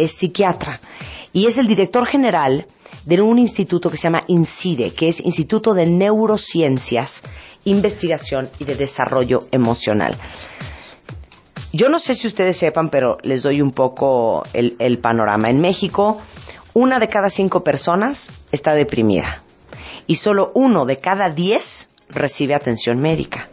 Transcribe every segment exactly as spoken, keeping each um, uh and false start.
es psiquiatra y es el director general de un instituto que se llama INCIDE, que es Instituto de Neurociencias, Investigación y de Desarrollo Emocional. Yo no sé si ustedes sepan, pero les doy un poco el, el panorama. En México, una de cada cinco personas está deprimida y solo uno de cada diez recibe atención médica.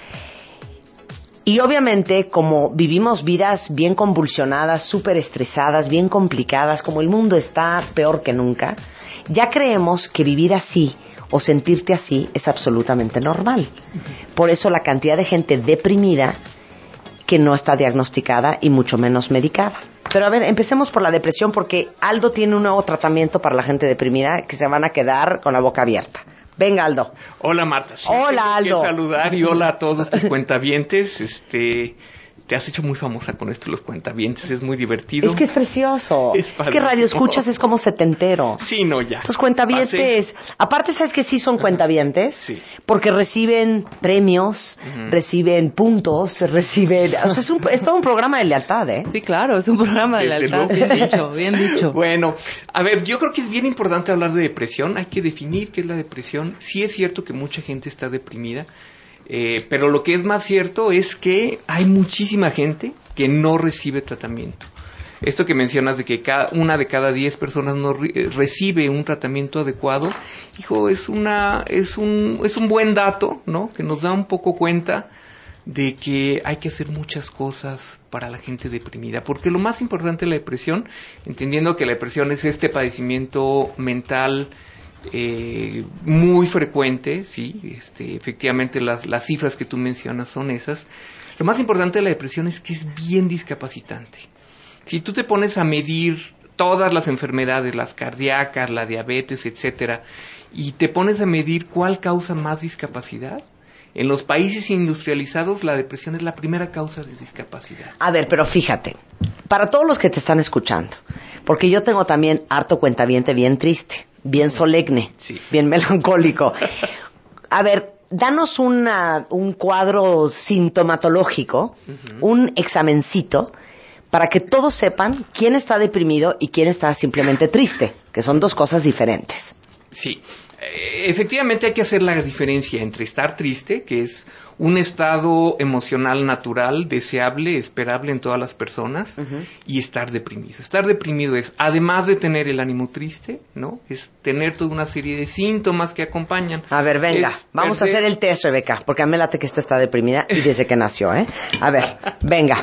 Y obviamente, como vivimos vidas bien convulsionadas, súper estresadas, bien complicadas, como el mundo está peor que nunca, ya creemos que vivir así o sentirte así es absolutamente normal. Por eso la cantidad de gente deprimida que no está diagnosticada y mucho menos medicada. Pero a ver, empecemos por la depresión porque Aldo tiene un nuevo tratamiento para la gente deprimida que se van a quedar con la boca abierta. Venga, Aldo. Hola, Marta. Sí, hola, Aldo. Quiero saludar y hola a todos tus cuentavientes. Este, te has hecho muy famosa con esto, los cuentavientes. Es muy divertido. Es que es precioso. Es, es que Radio Escuchas es como setentero. Sí, no, ya. Estos cuentavientes. Pasé. Aparte, ¿sabes que sí son cuentavientes? Sí. Porque reciben premios, uh-huh. reciben puntos, reciben... O sea, es, un, es todo un programa de lealtad, ¿eh? Sí, claro, es un programa de Desde lealtad. Luego. Bien dicho, bien dicho. Bueno, a ver, yo creo que es bien importante hablar de depresión. Hay que definir qué es la depresión. Sí es cierto que mucha gente está deprimida. Eh, pero lo que es más cierto es que hay muchísima gente que no recibe tratamiento. Esto que mencionas de que cada, una de cada diez personas no re, recibe un tratamiento adecuado, hijo, es una, es un, es un buen dato, ¿no? Que nos da un poco cuenta de que hay que hacer muchas cosas para la gente deprimida, porque lo más importante de la depresión, entendiendo que la depresión es este padecimiento mental Eh, muy frecuente, sí, este, efectivamente las, las cifras que tú mencionas son esas. Lo más importante de la depresión es que es bien discapacitante. Si tú te pones a medir todas las enfermedades, las cardíacas, la diabetes, etcétera, y te pones a medir cuál causa más discapacidad, en los países industrializados la depresión es la primera causa de discapacidad. A ver, pero fíjate, para todos los que te están escuchando, porque yo tengo también harto cuentaviente bien triste, bien solemne, sí. bien melancólico. A ver, danos una, un cuadro sintomatológico, uh-huh. un examencito, para que todos sepan quién está deprimido y quién está simplemente triste, que son dos cosas diferentes. Sí, efectivamente hay que hacer la diferencia entre estar triste, que es un estado emocional natural, deseable, esperable en todas las personas, uh-huh. y estar deprimido. Estar deprimido es, además de tener el ánimo triste, ¿no? Es tener toda una serie de síntomas que acompañan. A ver, venga, es vamos perder... a hacer el test, Rebeca, porque a mí me late que esta está deprimida y desde que nació, ¿eh? A ver, venga.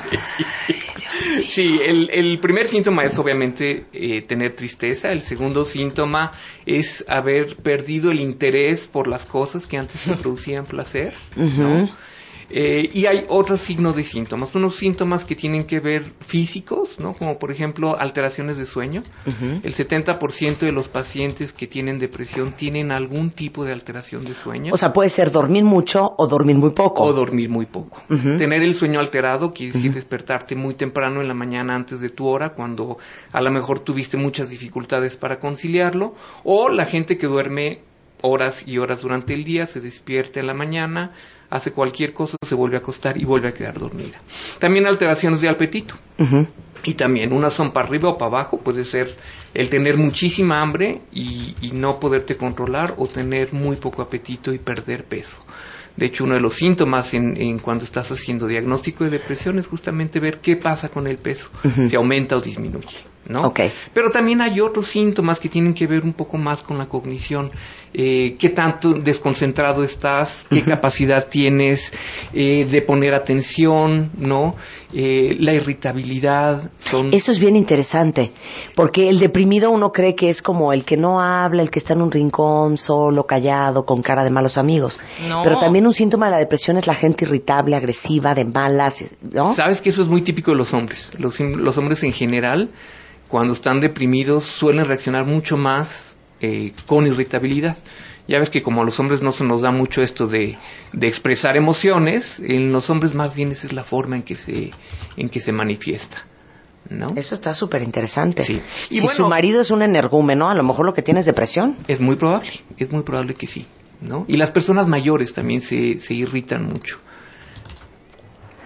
Sí, el, el primer síntoma es obviamente eh, tener tristeza. El segundo síntoma es haber perdido el interés por las cosas que antes te producían placer, ¿no? Uh-huh. Eh, y hay otros signos de síntomas, unos síntomas que tienen que ver físicos, ¿no? Como por ejemplo alteraciones de sueño. Uh-huh. El setenta por ciento de los pacientes que tienen depresión tienen algún tipo de alteración de sueño. O sea, puede ser dormir mucho o dormir muy poco. O dormir muy poco. Uh-huh. Tener el sueño alterado quiere decir uh-huh. despertarte muy temprano en la mañana antes de tu hora, cuando a lo mejor tuviste muchas dificultades para conciliarlo. O la gente que duerme horas y horas durante el día, se despierta en la mañana, hace cualquier cosa, se vuelve a acostar y vuelve a quedar dormida. También alteraciones de apetito. Uh-huh. Y también una son para arriba o para abajo, puede ser el tener muchísima hambre y, y no poderte controlar, o tener muy poco apetito y perder peso. De hecho, uno de los síntomas en, en cuando estás haciendo diagnóstico de depresión es justamente ver qué pasa con el peso, uh-huh. si aumenta o disminuye, ¿no? Okay. Pero también hay otros síntomas que tienen que ver un poco más con la cognición. Eh, qué tanto desconcentrado estás, qué uh-huh. capacidad tienes eh, de poner atención, ¿no? Eh, la irritabilidad. Son... Eso es bien interesante, porque el deprimido uno cree que es como el que no habla, el que está en un rincón, solo, callado, con cara de malos amigos. No. Pero también un síntoma de la depresión es la gente irritable, agresiva, de malas, ¿no? Sabes que eso es muy típico de los hombres. Los, los hombres en general, cuando están deprimidos, suelen reaccionar mucho más eh, con irritabilidad. Ya ves que como a los hombres no se nos da mucho esto de, de expresar emociones, en los hombres más bien esa es la forma en que se, en que se manifiesta, ¿no? Eso está súper interesante. Sí. Y si bueno, su marido es un energúmeno, a lo mejor lo que tiene es depresión. Es muy probable, es muy probable que sí, ¿no? Y las personas mayores también se, se irritan mucho.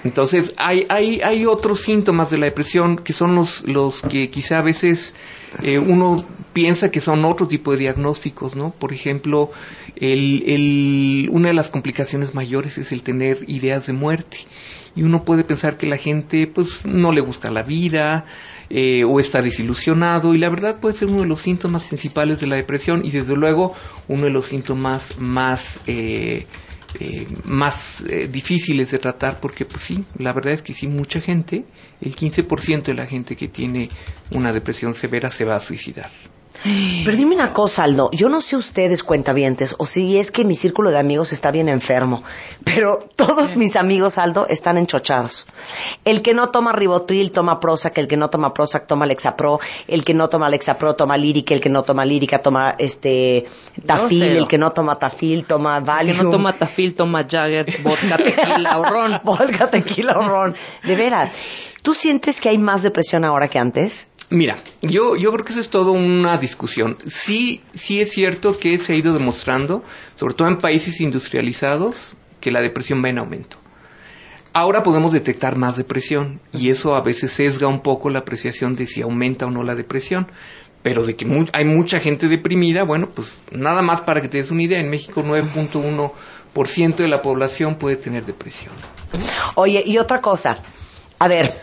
Entonces, hay, hay, hay otros síntomas de la depresión que son los, los que quizá a veces eh, uno piensa que son otro tipo de diagnósticos, ¿no? Por ejemplo, el, el, una de las complicaciones mayores es el tener ideas de muerte. Y uno puede pensar que la gente, pues, no le gusta la vida, eh, o está desilusionado, y la verdad puede ser uno de los síntomas principales de la depresión, y desde luego uno de los síntomas más eh, eh, más eh, difíciles de tratar, porque pues sí, la verdad es que sí, mucha gente, el quince por ciento de la gente que tiene una depresión severa se va a suicidar. Pero dime una cosa, Aldo, yo no sé ustedes cuentavientes, o si es que mi círculo de amigos está bien enfermo, pero todos mis amigos, Aldo, están enchochados. El que no toma Ribotril toma Prozac, el que no toma Prozac toma Lexapro, el que no toma Lexapro toma Lírica, el que no toma Lírica toma este Tafil, no, el que no toma Tafil toma Valium. El que no toma Tafil toma Jagger, vodka, tequila o ron. Vodka, tequila o ron. De veras, ¿tú sientes que hay más depresión ahora que antes? Mira, yo, yo creo que eso es todo una discusión. Sí, sí es cierto que se ha ido demostrando, sobre todo en países industrializados, que la depresión va en aumento. Ahora podemos detectar más depresión y eso a veces sesga un poco la apreciación de si aumenta o no la depresión. Pero de que mu- hay mucha gente deprimida, bueno, pues nada más para que te des una idea, en México nueve punto uno por ciento de la población puede tener depresión. Oye, y otra cosa, a ver,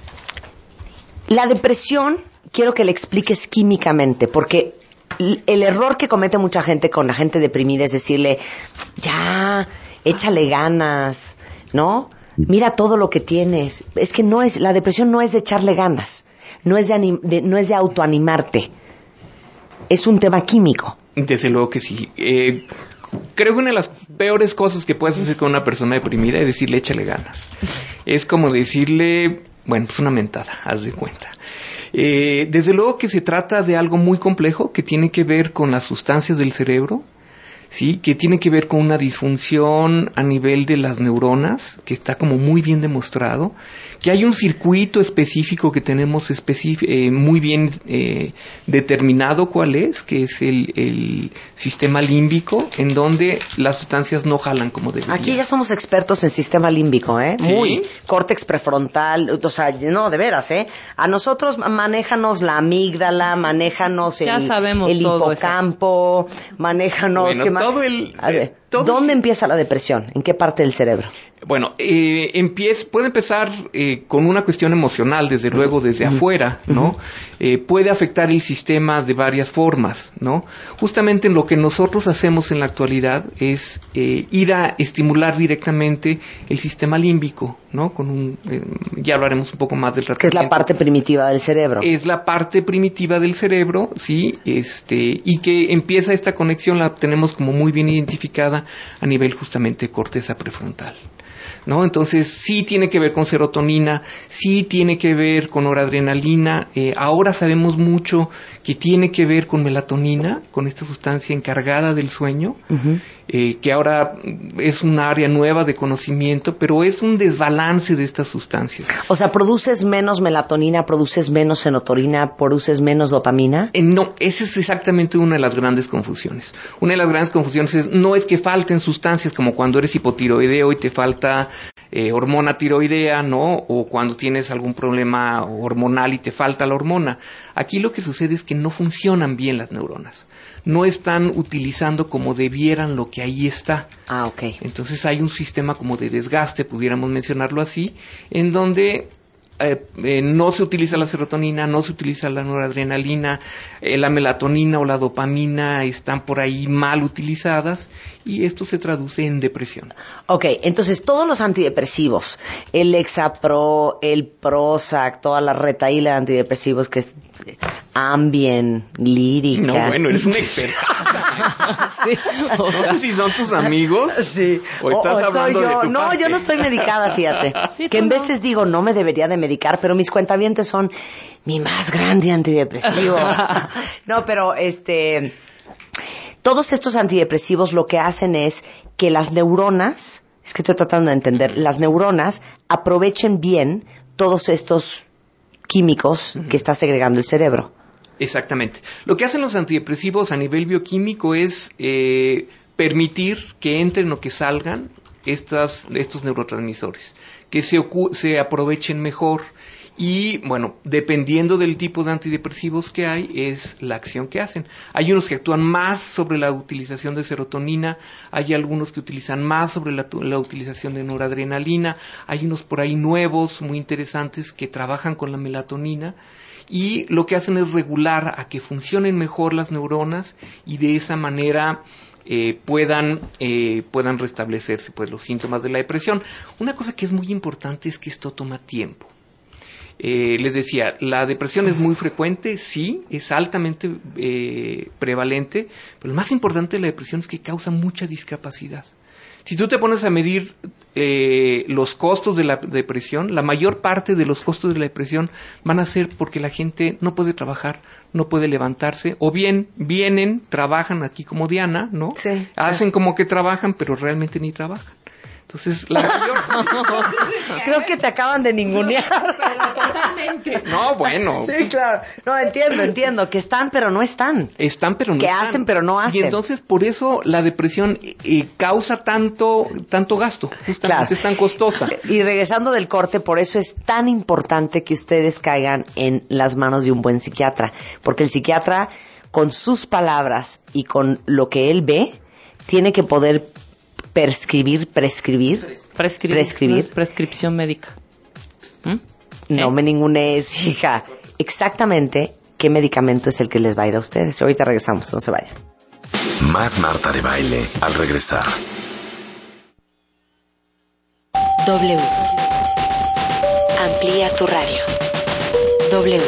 la depresión, quiero que le expliques químicamente, porque el error que comete mucha gente con la gente deprimida es decirle, ya, échale ganas, ¿no? Mira todo lo que tienes. Es que no es, la depresión no es de echarle ganas, no es de, anim, de, no es de autoanimarte, es un tema químico. Desde luego que sí. Eh, creo que una de las peores cosas que puedes hacer con una persona deprimida es decirle, échale ganas. Es como decirle... Bueno, pues una mentada, haz de cuenta. Eh, desde luego que se trata de algo muy complejo que tiene que ver con las sustancias del cerebro, sí, que tiene que ver con una disfunción a nivel de las neuronas, que está como muy bien demostrado, que hay un circuito específico que tenemos específico, eh, muy bien eh, determinado cuál es, que es el, el sistema límbico, en donde las sustancias no jalan como deberían. Aquí ya somos expertos en sistema límbico, ¿eh? ¿Sí? Muy, córtex prefrontal, o sea, no, de veras, ¿eh? A nosotros manéjanos la amígdala, manéjanos el, ya sabemos el todo hipocampo, eso. Manéjanos... Bueno, ¿qué más? todo el... A ver, todo ¿dónde el... empieza la depresión? ¿En qué parte del cerebro? Bueno, eh, empieza, puede empezar eh, con una cuestión emocional, desde luego, desde uh-huh. afuera, ¿no? Uh-huh. Eh, puede afectar el sistema de varias formas, ¿no? Justamente en lo que nosotros hacemos en la actualidad es eh, ir a estimular directamente el sistema límbico, ¿no? Con un, eh, ya hablaremos un poco más del tratamiento. Que es la parte primitiva del cerebro. Es la parte primitiva del cerebro, sí, este, y que empieza esta conexión, la tenemos como muy bien identificada a nivel justamente de corteza prefrontal, ¿no? Entonces sí tiene que ver con serotonina, sí tiene que ver con noradrenalina, eh, ahora sabemos mucho que tiene que ver con melatonina, con esta sustancia encargada del sueño, uh-huh. eh, que ahora es un área nueva de conocimiento, pero es un desbalance de estas sustancias. O sea, ¿produces menos melatonina, produces menos serotonina, produces menos dopamina? Eh, no, esa es exactamente una de las grandes confusiones. Una de las grandes confusiones es, no es que falten sustancias, como cuando eres hipotiroideo y te falta eh, hormona tiroidea, ¿no? O cuando tienes algún problema hormonal y te falta la hormona. Aquí lo que sucede es que no funcionan bien las neuronas. No están utilizando como debieran lo que ahí está. Ah, ok. Entonces hay un sistema como de desgaste, pudiéramos mencionarlo así, en donde eh, eh, no se utiliza la serotonina, no se utiliza la noradrenalina, eh, la melatonina o la dopamina están por ahí mal utilizadas y esto se traduce en depresión. Ok, entonces todos los antidepresivos, el Lexapro, el Prozac, toda la retaíla de antidepresivos que es Ambien, Lírica. No, bueno, eres un experto. Sí, no sé si son tus amigos. Sí. O estás o, o hablando soy yo. de tu No, parte. yo no estoy medicada, fíjate. Sí, que en no. veces digo, no me debería de medicar, pero mis cuentavientes son mi más grande antidepresivo. No, pero este... Todos estos antidepresivos lo que hacen es que las neuronas, es que estoy tratando de entender, uh-huh. las neuronas aprovechen bien todos estos químicos uh-huh. que está segregando el cerebro. Exactamente. Lo que hacen los antidepresivos a nivel bioquímico es eh, permitir que entren o que salgan estas, estos neurotransmisores, que se, ocu- se aprovechen mejor. Y, bueno, dependiendo del tipo de antidepresivos que hay, es la acción que hacen. Hay unos que actúan más sobre la utilización de serotonina, hay algunos que utilizan más sobre la, la utilización de noradrenalina, hay unos por ahí nuevos, muy interesantes, que trabajan con la melatonina, y lo que hacen es regular a que funcionen mejor las neuronas, y de esa manera eh, puedan, eh, puedan restablecerse pues, los síntomas de la depresión. Una cosa que es muy importante es que esto toma tiempo. Eh, les decía, la depresión es muy frecuente, sí, es altamente eh, prevalente, pero lo más importante de la depresión es que causa mucha discapacidad. Si tú te pones a medir eh, los costos de la depresión, la mayor parte de los costos de la depresión van a ser porque la gente no puede trabajar, no puede levantarse, o bien vienen, trabajan aquí como Diana, ¿no? Sí. Hacen como que trabajan, pero realmente ni trabajan. Entonces, la mayor... Creo que te acaban de ningunear. Totalmente. No, bueno. Sí, claro. No, entiendo, entiendo. Que están, pero no están. Están, pero no que están. hacen, pero no hacen. Y entonces, por eso, la depresión eh, causa tanto tanto gasto. Justamente Claro. es tan costosa. Y regresando del corte, por eso es tan importante que ustedes caigan en las manos de un buen psiquiatra. Porque el psiquiatra, con sus palabras y con lo que él ve, tiene que poder prescribir, prescribir, Prescribir. prescribir. Prescripción médica. ¿Mm? No ¿Eh? me ningunees, hija. Exactamente qué medicamento es el que les va a ir a ustedes. Ahorita regresamos, no se vayan. Más Marta de Baile al regresar. W. Amplía tu radio. W.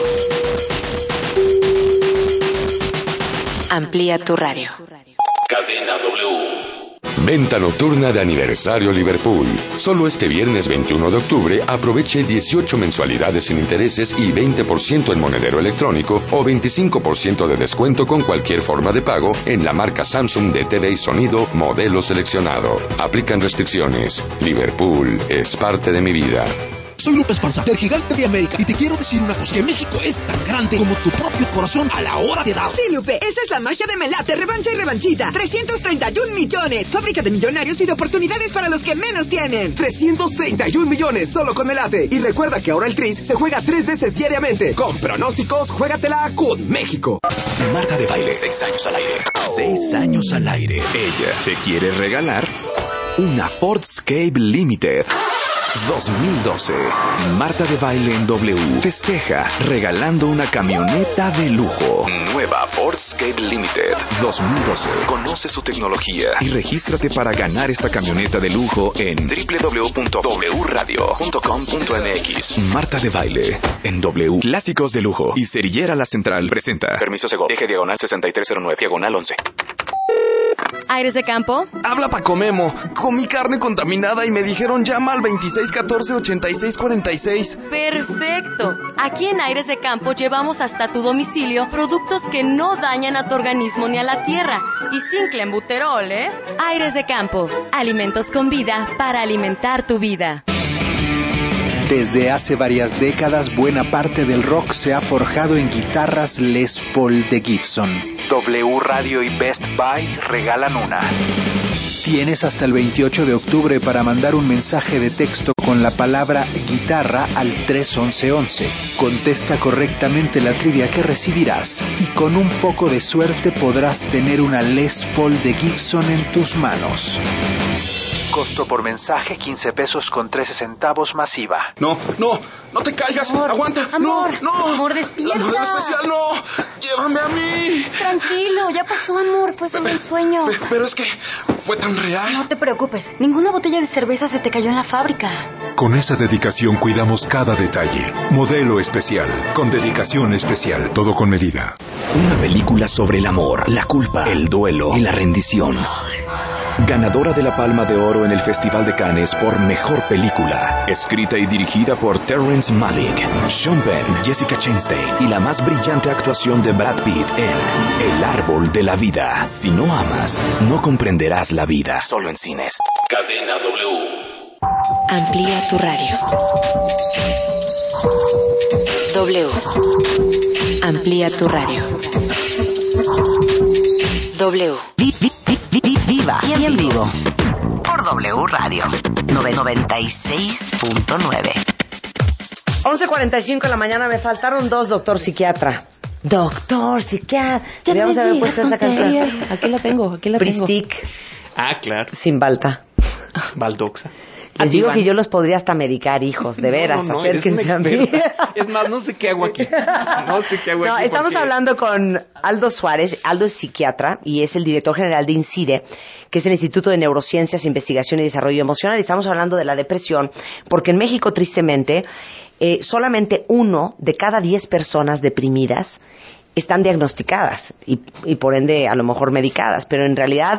Amplía tu radio. Cadena W. Venta nocturna de aniversario Liverpool. Solo este viernes veintiuno de octubre aproveche dieciocho mensualidades sin intereses y veinte por ciento en monedero electrónico o veinticinco por ciento de descuento con cualquier forma de pago en la marca Samsung de T V y sonido modelo seleccionado. Aplican restricciones. Liverpool es parte de mi vida. Soy Lupe Esparza, del Gigante de América, y te quiero decir una cosa, que México es tan grande como tu propio corazón a la hora de dar. Sí, Lupe, esa es la magia de Melate, revancha y revanchita. trescientos treinta y un millones, fábrica de millonarios y de oportunidades para los que menos tienen. trescientos treinta y un millones solo con Melate. Y recuerda que ahora el Tris se juega tres veces diariamente. Con pronósticos, juégatela con México. Marta de Baile, seis años al aire. Seis años al aire. Ella te quiere regalar una Ford Escape Limited dos mil doce. Marta de Baile en W festeja regalando una camioneta de lujo. Nueva Ford Escape Limited dos mil doce. Conoce su tecnología y regístrate para ganar esta camioneta de lujo en doble u doble u doble u punto w radio punto com punto m x. Marta de Baile en W. Clásicos de lujo y Cerillera La Central presenta. Permiso Segov. Eje diagonal sesenta y tres cero nueve diagonal once. ¿Aires de campo? Habla Paco Memo. Comí carne contaminada y me dijeron llama al veintiséis catorce ochenta y seis cuarenta y seis. Perfecto. Aquí en Aires de Campo llevamos hasta tu domicilio productos que no dañan a tu organismo ni a la tierra. Y sin clenbuterol, ¿eh? Aires de Campo. Alimentos con vida para alimentar tu vida. Desde hace varias décadas, buena parte del rock se ha forjado en guitarras Les Paul de Gibson. W Radio y Best Buy regalan una. Tienes hasta el veintiocho de octubre para mandar un mensaje de texto con la palabra guitarra al tres once once. Contesta correctamente la trivia que recibirás y con un poco de suerte podrás tener una Les Paul de Gibson en tus manos. Costo por mensaje quince pesos con trece centavos masiva. No, no, no te caigas. Amor, Aguanta. Amor, no, no. amor, despierta. La modelo especial, no. Llévame a mí. Tranquilo, ya pasó, amor. Fue solo un sueño. Pero, pero es que fue tan real. No te preocupes. Ninguna botella de cerveza se te cayó en la fábrica. Con esa dedicación cuidamos cada detalle. Modelo especial. Con dedicación especial. Todo con medida. Una película sobre el amor, la culpa, el duelo y la rendición. Ganadora de la Palma de Oro en el Festival de Cannes por Mejor Película. Escrita y dirigida por Terrence Malick, Sean Penn, Jessica Chastain y la más brillante actuación de Brad Pitt en El Árbol de la Vida. Si no amas, no comprenderás la vida. Solo en cines. Cadena W. Amplía tu radio. W. Amplía tu radio. W. Viva y en vivo. Por W Radio noventa y seis punto nueve. once cuarenta y cinco de la mañana, me faltaron dos, doctor psiquiatra. Doctor psiquiatra. Deberíamos haber puesto esa canción. Aquí la tengo, aquí la Pristic. tengo. Ah, claro. Sin Balta. Baldoxa. Les digo que yo los podría hasta medicar, hijos, de veras, no, no, acérquense a mí. Es más, no sé qué hago aquí. No sé qué hago no, aquí. Estamos porque... hablando con Aldo Suárez. Aldo es psiquiatra y es el director general de INCIDE, que es el Instituto de Neurociencias, Investigación y Desarrollo Emocional. Y estamos hablando de la depresión, porque en México, tristemente, eh, solamente uno de cada diez personas deprimidas están diagnosticadas y, y por ende a lo mejor medicadas, pero en realidad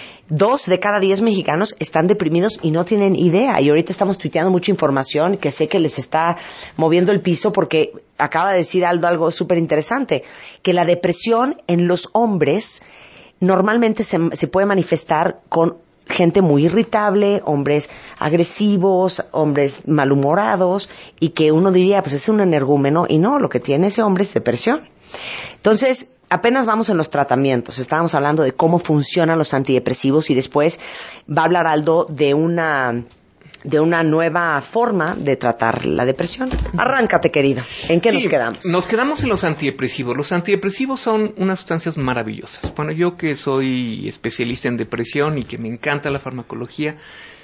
dos de cada diez mexicanos están deprimidos y no tienen idea. Y ahorita estamos tuiteando mucha información que sé que les está moviendo el piso, porque acaba de decir Aldo algo súper interesante, que la depresión en los hombres normalmente se, se puede manifestar con gente muy irritable, hombres agresivos, hombres malhumorados, y que uno diría, pues es un energúmeno, y no, lo que tiene ese hombre es depresión. Entonces, apenas vamos en los tratamientos. Estábamos hablando de cómo funcionan los antidepresivos y después va a hablar Aldo de una de una nueva forma de tratar la depresión. Arráncate, querido. ¿En qué sí, nos quedamos? Nos quedamos en los antidepresivos. Los antidepresivos son unas sustancias maravillosas. Bueno, yo que soy especialista en depresión y que me encanta la farmacología,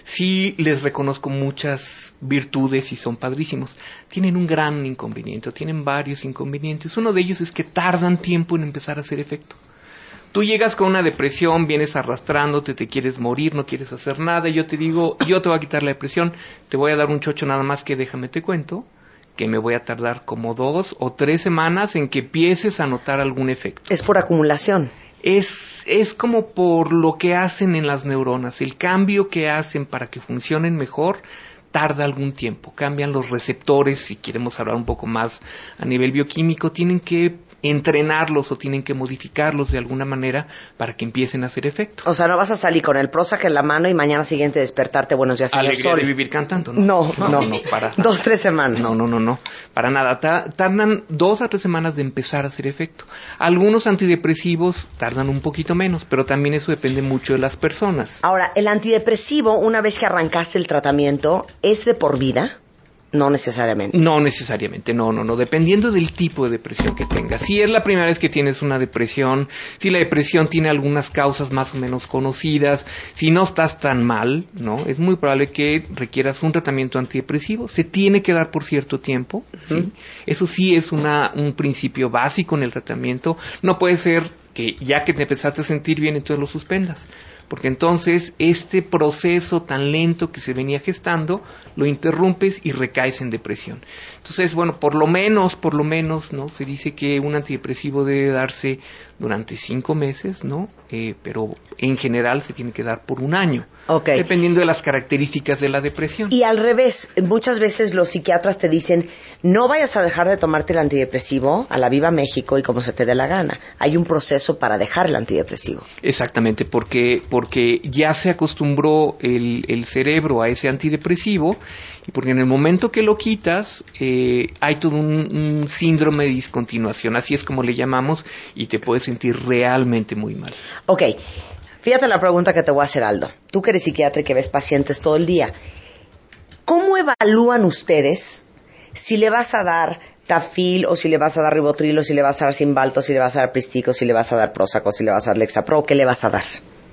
sí les reconozco muchas virtudes y son padrísimos. Tienen un gran inconveniente, tienen varios inconvenientes. Uno de ellos es que tardan tiempo en empezar a hacer efecto. Tú llegas con una depresión, vienes arrastrándote, te quieres morir, no quieres hacer nada, y yo te digo, yo te voy a quitar la depresión, te voy a dar un chocho nada más, que déjame te cuento, que me voy a tardar como dos o tres semanas en que empieces a notar algún efecto. Es por acumulación. Es, es como por lo que hacen en las neuronas, el cambio que hacen para que funcionen mejor tarda algún tiempo, cambian los receptores, si queremos hablar un poco más a nivel bioquímico, tienen que entrenarlos o tienen que modificarlos de alguna manera para que empiecen a hacer efecto. O sea, no vas a salir con el Prozac en la mano y mañana siguiente despertarte, buenos días, señor Alegría Sol. de vivir cantando, ¿no? No, no, no, no para nada. Dos, tres semanas. No, no, no, no, para nada. Ta- tardan dos a tres semanas de empezar a hacer efecto. Algunos antidepresivos tardan un poquito menos, pero también eso depende mucho de las personas. Ahora, el antidepresivo, una vez que arrancaste el tratamiento, ¿es de por vida? No necesariamente. No necesariamente, no, no, no, dependiendo del tipo de depresión que tengas. Si es la primera vez que tienes una depresión, si la depresión tiene algunas causas más o menos conocidas, si no estás tan mal, ¿no? Es muy probable que requieras un tratamiento antidepresivo. Se tiene que dar por cierto tiempo, ¿sí? Uh-huh. Eso sí es una, un principio básico en el tratamiento. No puede ser que ya que te empezaste a sentir bien, entonces lo suspendas. Porque entonces este proceso tan lento que se venía gestando lo interrumpes y recaes en depresión. Entonces, bueno, por lo menos, por lo menos, ¿no? Se dice que un antidepresivo debe darse durante cinco meses, ¿no? Eh, pero en general se tiene que dar por un año. Okay. Dependiendo de las características de la depresión. Y al revés, muchas veces los psiquiatras te dicen, no vayas a dejar de tomarte el antidepresivo a la viva México y como se te dé la gana. Hay un proceso para dejar el antidepresivo. Exactamente, porque, porque ya se acostumbró el, el cerebro a ese antidepresivo, y porque en el momento que lo quitas, eh, hay todo un, un síndrome de discontinuación, así es como le llamamos, y te puedes sentir realmente muy mal. Ok. Fíjate la pregunta que te voy a hacer, Aldo. Tú que eres psiquiatra y que ves pacientes todo el día. ¿Cómo evalúan ustedes si le vas a dar Tafil o si le vas a dar Ribotril o si le vas a dar Cymbalta o si le vas a dar Pristic o si le vas a dar Prozac o si le vas a dar Lexapro? ¿Qué le vas a dar?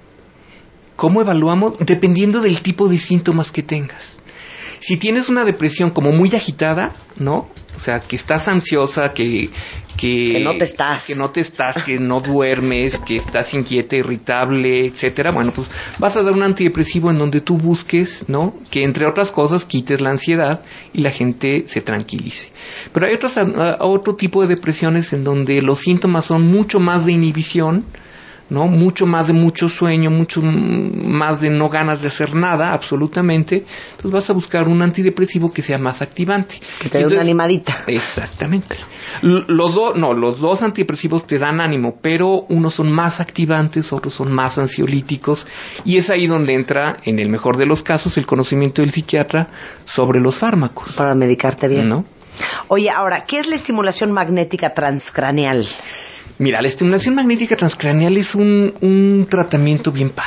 ¿Cómo evaluamos? Dependiendo del tipo de síntomas que tengas. Si tienes una depresión como muy agitada, ¿no? O sea, que estás ansiosa, que... Que, que no te estás. Que no te estás, que no duermes, que estás inquieta, irritable, etcétera. Bueno, pues vas a dar un antidepresivo en donde tú busques, ¿no? Que entre otras cosas quites la ansiedad y la gente se tranquilice. Pero hay otros, uh, otro tipo de depresiones en donde los síntomas son mucho más de inhibición, ¿no? Mucho más de mucho sueño, mucho más de no ganas de hacer nada, absolutamente. Entonces vas a buscar un antidepresivo que sea más activante. Que te dé una animadita. Exactamente. Los dos, no, los dos antidepresivos te dan ánimo, pero unos son más activantes, otros son más ansiolíticos, y es ahí donde entra, en el mejor de los casos, el conocimiento del psiquiatra sobre los fármacos. Para medicarte bien. ¿No? Oye, ahora, ¿qué es la estimulación magnética transcraneal? Mira, la estimulación magnética transcraneal es un, un tratamiento bien padre.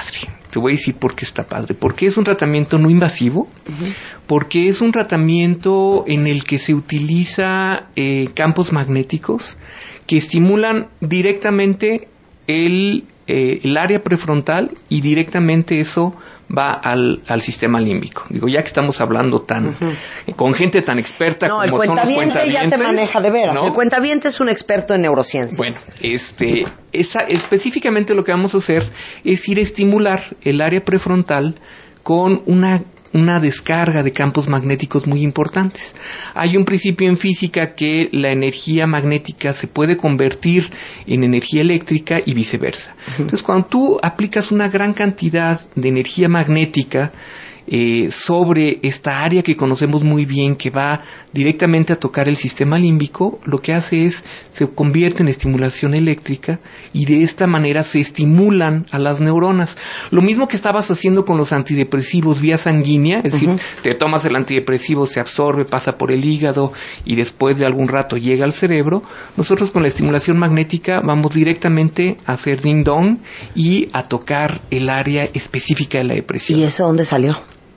Te voy a decir por qué está padre. Porque es un tratamiento no invasivo, uh-huh. porque es un tratamiento en el que se utiliza eh, campos magnéticos que estimulan directamente el, eh, el área prefrontal y directamente eso va al, al sistema límbico. Digo, ya que estamos hablando tan uh-huh. con gente tan experta no, como son los cuentavientes. No, el cuentaviente ya te maneja de veras. ¿No? El cuentaviente es un experto en neurociencias. Bueno, este, esa, específicamente lo que vamos a hacer es ir a estimular el área prefrontal con una una descarga de campos magnéticos muy importantes. Hay un principio en física que la energía magnética se puede convertir en energía eléctrica y viceversa. Uh-huh. Entonces, cuando tú aplicas una gran cantidad de energía magnética eh, sobre esta área que conocemos muy bien, que va directamente a tocar el sistema límbico, lo que hace es, se convierte en estimulación eléctrica y de esta manera se estimulan a las neuronas. Lo mismo que estabas haciendo con los antidepresivos vía sanguínea, es decir, uh-huh. te tomas el antidepresivo, se absorbe, pasa por el hígado y después de algún rato llega al cerebro. Nosotros con la estimulación magnética vamos directamente a hacer ding dong y a tocar el área específica de la depresión. ¿Y eso dónde salió?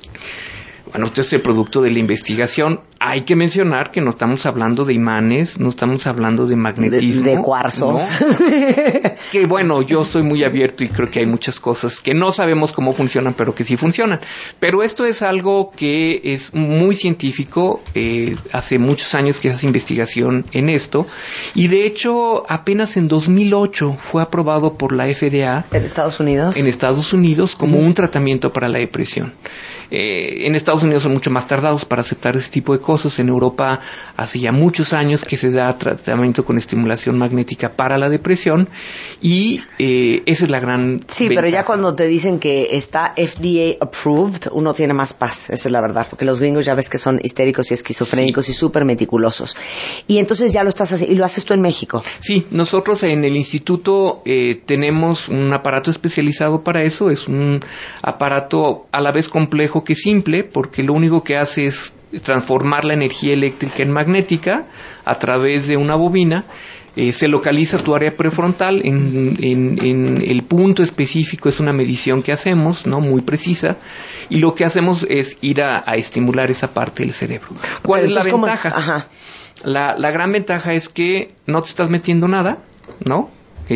Bueno, esto es el producto de la investigación. Hay que mencionar que no estamos hablando de imanes, no estamos hablando de magnetismo. De, de cuarzos. ¿No? Que bueno, yo soy muy abierto y creo que hay muchas cosas que no sabemos cómo funcionan, pero que sí funcionan. Pero esto es algo que es muy científico. Eh, hace muchos años que se hace investigación en esto. Y de hecho, apenas en dos mil ocho fue aprobado por la F D A. ¿En Estados Unidos? En Estados Unidos como uh-huh. un tratamiento para la depresión. Eh, en Estados Unidos son mucho más tardados para aceptar ese tipo de cosas. En Europa hace ya muchos años que se da tratamiento con estimulación magnética para la depresión y eh, esa es la gran sí, ventaja. Pero ya cuando te dicen que está F D A approved, uno tiene más paz, esa es la verdad, porque los gringos ya ves que son histéricos y esquizofrénicos sí. y súper meticulosos. Y entonces ya lo estás haciendo, y lo haces tú en México. Sí, nosotros en el instituto eh, tenemos un aparato especializado para eso, es un aparato a la vez complejo que simple, porque lo único que hace es transformar la energía eléctrica en magnética a través de una bobina. Eh, se localiza tu área prefrontal en, en, en el punto específico, es una medición que hacemos, ¿no? Muy precisa, y lo que hacemos es ir a, a estimular esa parte del cerebro. ¿Cuál Pero es la ventaja? Ajá. La, la gran ventaja es que no te estás metiendo nada, ¿no?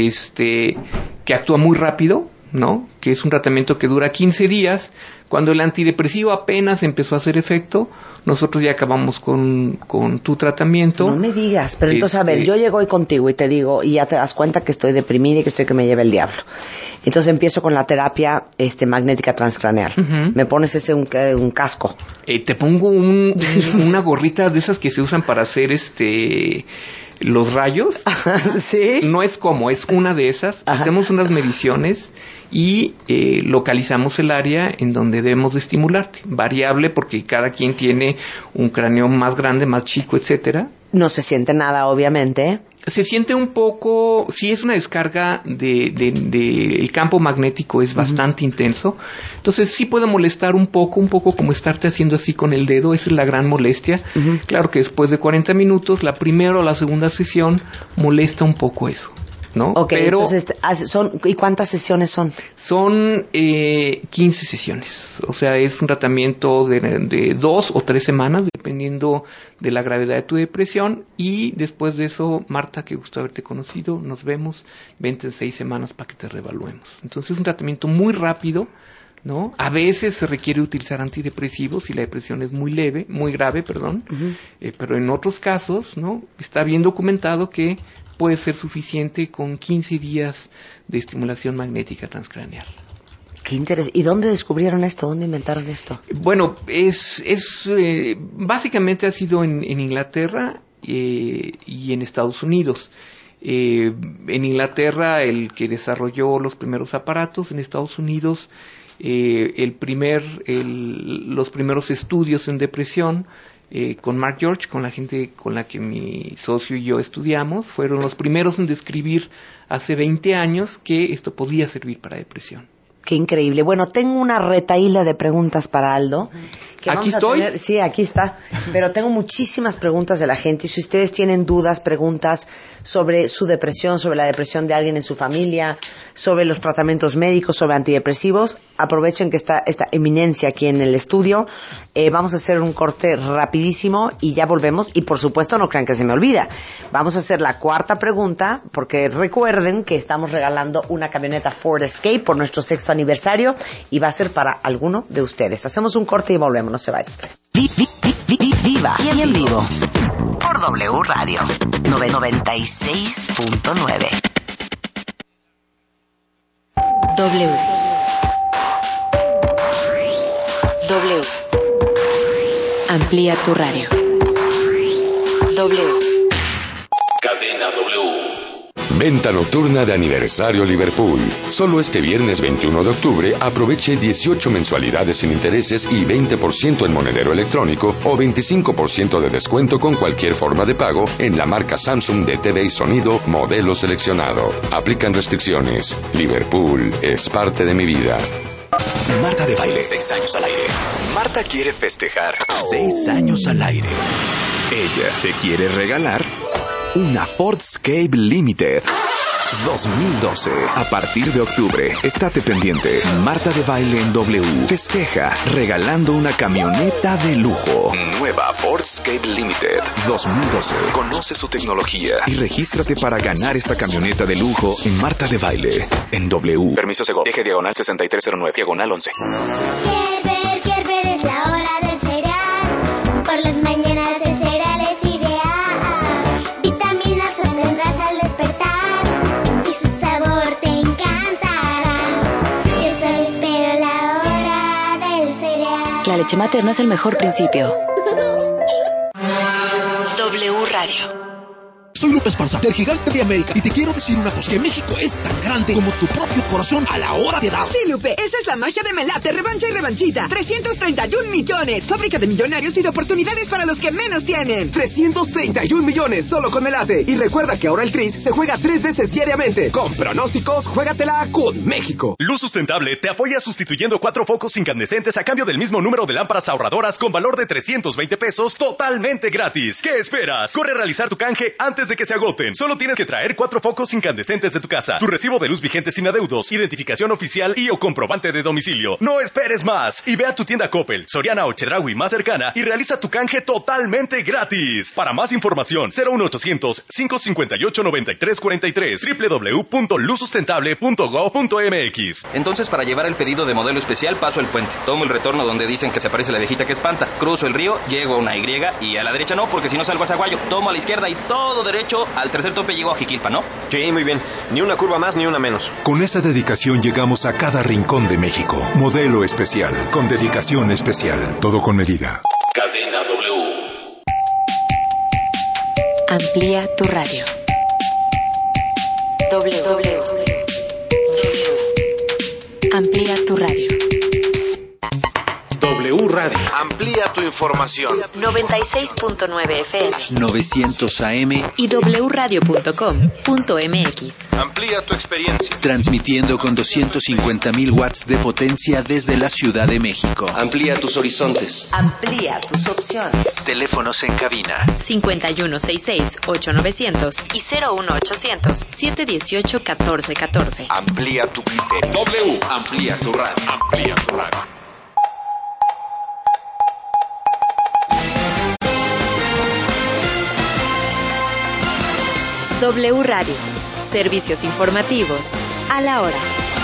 Este, que actúa muy rápido, ¿no? Que es un tratamiento que dura quince días. Cuando el antidepresivo apenas empezó a hacer efecto, nosotros ya acabamos con, con tu tratamiento. No me digas, pero entonces, este... a ver, yo llego hoy contigo y te digo, y ya te das cuenta que estoy deprimida y que estoy que me lleve el diablo. Entonces empiezo con la terapia este, magnética transcraneal. Uh-huh. Me pones ese un, un casco. Eh, te pongo un, un, una gorrita de esas que se usan para hacer este... los rayos. ¿Sí? No es como, es una de esas. Ajá. Hacemos unas mediciones y eh, localizamos el área en donde debemos de estimularte. Variable porque cada quien tiene un cráneo más grande, más chico, etcétera. No se siente nada, obviamente. Se siente un poco, sí es una descarga de, de, de el campo magnético es bastante uh-huh. intenso, entonces sí puede molestar un poco, un poco como estarte haciendo así con el dedo, esa es la gran molestia. Uh-huh. Claro que después de cuarenta minutos, la primera o la segunda sesión molesta un poco eso, ¿no? Ok, pero entonces, son, ¿y cuántas sesiones son? Son eh, quince sesiones, o sea, es un tratamiento de, de dos o tres semanas, dependiendo de la gravedad de tu depresión, y después de eso, Marta, qué gusto haberte conocido, nos vemos, vente en seis semanas para que te reevaluemos. Entonces es un tratamiento muy rápido, ¿no? A veces se requiere utilizar antidepresivos si la depresión es muy leve, muy grave, perdón, uh-huh. eh, pero en otros casos, ¿no? Está bien documentado que puede ser suficiente con quince días de estimulación magnética transcraneal. Qué interesante. ¿Y dónde descubrieron esto? ¿Dónde inventaron esto? Bueno, es, es eh, básicamente ha sido en, en Inglaterra eh, y en Estados Unidos. Eh, en Inglaterra el que desarrolló los primeros aparatos, en Estados Unidos eh, el primer, el, los primeros estudios en depresión eh, con Mark George, con la gente con la que mi socio y yo estudiamos, fueron los primeros en describir hace veinte años que esto podía servir para depresión. Qué increíble. Bueno, tengo una retaíla de preguntas para Aldo. Que Aquí vamos a estoy. tener- sí, aquí está. Pero tengo muchísimas preguntas de la gente. Y si ustedes tienen dudas, preguntas sobre su depresión, sobre la depresión de alguien en su familia, sobre los tratamientos médicos, sobre antidepresivos, aprovechen que está esta eminencia aquí en el estudio. Eh, vamos a hacer un corte rapidísimo y ya volvemos. Y por supuesto, no crean que se me olvida. Vamos a hacer la cuarta pregunta, porque recuerden que estamos regalando una camioneta Ford Escape por nuestro sexto aniversario y va a ser para alguno de ustedes. Hacemos un corte y volvemos. No se vayan. Vi- vi- vi- vi- Viva y en vivo por W Radio noventa y seis punto nueve. W. W. Amplía tu radio. W. Cadena W. Venta nocturna de aniversario Liverpool. Solo este viernes veintiuno de octubre aproveche dieciocho mensualidades sin intereses y veinte por ciento en monedero electrónico o veinticinco por ciento de descuento con cualquier forma de pago en la marca Samsung de T V y sonido modelo seleccionado. Aplican restricciones. Liverpool es parte de mi vida. Marta de Baile, seis años al aire. Marta quiere festejar seis años al aire. Ella te quiere regalar una Ford Escape Limited dos mil doce. A partir de octubre, estate pendiente. Marta de Baile en W festeja regalando una camioneta de lujo. Nueva Ford Escape Limited dos mil doce. Conoce su tecnología y regístrate para ganar esta camioneta de lujo en Marta de Baile en W. Permiso Segov. Eje diagonal sesenta y tres cero nueve, diagonal once. Gerber, Gerber es la hora del cereal. Por las mañanas el cereal es ideal. Vitaminas obtendrás al despertar y su sabor te encantará. Yo solo espero la hora del cereal. La leche materna es el mejor principio. W Radio. Soy Lupe Esparza, del Gigante de América, y te quiero decir una cosa, que México es tan grande como tu propio corazón a la hora de dar. Sí, Lupe, esa es la magia de Melate, revancha y revanchita. trescientos treinta y un millones. Fábrica de millonarios y de oportunidades para los que menos tienen. trescientos treinta y un millones solo con Melate. Y recuerda que ahora el Tris se juega tres veces diariamente. Con pronósticos, juégatela con México. Luz Sustentable te apoya sustituyendo cuatro focos incandescentes a cambio del mismo número de lámparas ahorradoras con valor de trescientos veinte pesos totalmente gratis. ¿Qué esperas? Corre a realizar tu canje antes de que se agoten. Solo tienes que traer cuatro focos incandescentes de tu casa, tu recibo de luz vigente sin adeudos, identificación oficial y o comprobante de domicilio. No esperes más y ve a tu tienda Coppel, Soriana o Chedraui más cercana y realiza tu canje totalmente gratis. Para más información, cero uno ochocientos, cinco cincuenta y ocho, noventa y tres cuarenta y tres, doble u doble u doble u punto luz sustentable punto gob punto m x. Entonces, para llevar el pedido de modelo especial, paso el puente. Tomo el retorno donde dicen que se parece la viejita que espanta. Cruzo el río, llego a una Y y a la derecha no, porque si no salgo a Zaguayo. Tomo a la izquierda y todo derecho. Al tercer tope llego a Jiquilpa, ¿no? Sí, muy bien. Ni una curva más ni una menos. Con esa dedicación llegamos a cada rincón de México. Modelo especial, con dedicación especial, todo con medida. Cadena W. Amplía tu radio. W. W. Amplía tu radio. W Radio. Amplía tu información. noventa y seis punto nueve F M. novecientos A M Y w radio punto com punto m x. Amplía tu experiencia. Transmitiendo con doscientos cincuenta mil watts de potencia desde la Ciudad de México. Amplía tus horizontes. Amplía tus opciones. Teléfonos en cabina. cincuenta y uno sesenta y seis, ocho mil novecientos y cero uno ochocientos, setecientos dieciocho, catorce catorce. Amplía tu criterio. W. Amplía tu radio. Amplía tu radio. W Radio. Servicios informativos a la hora.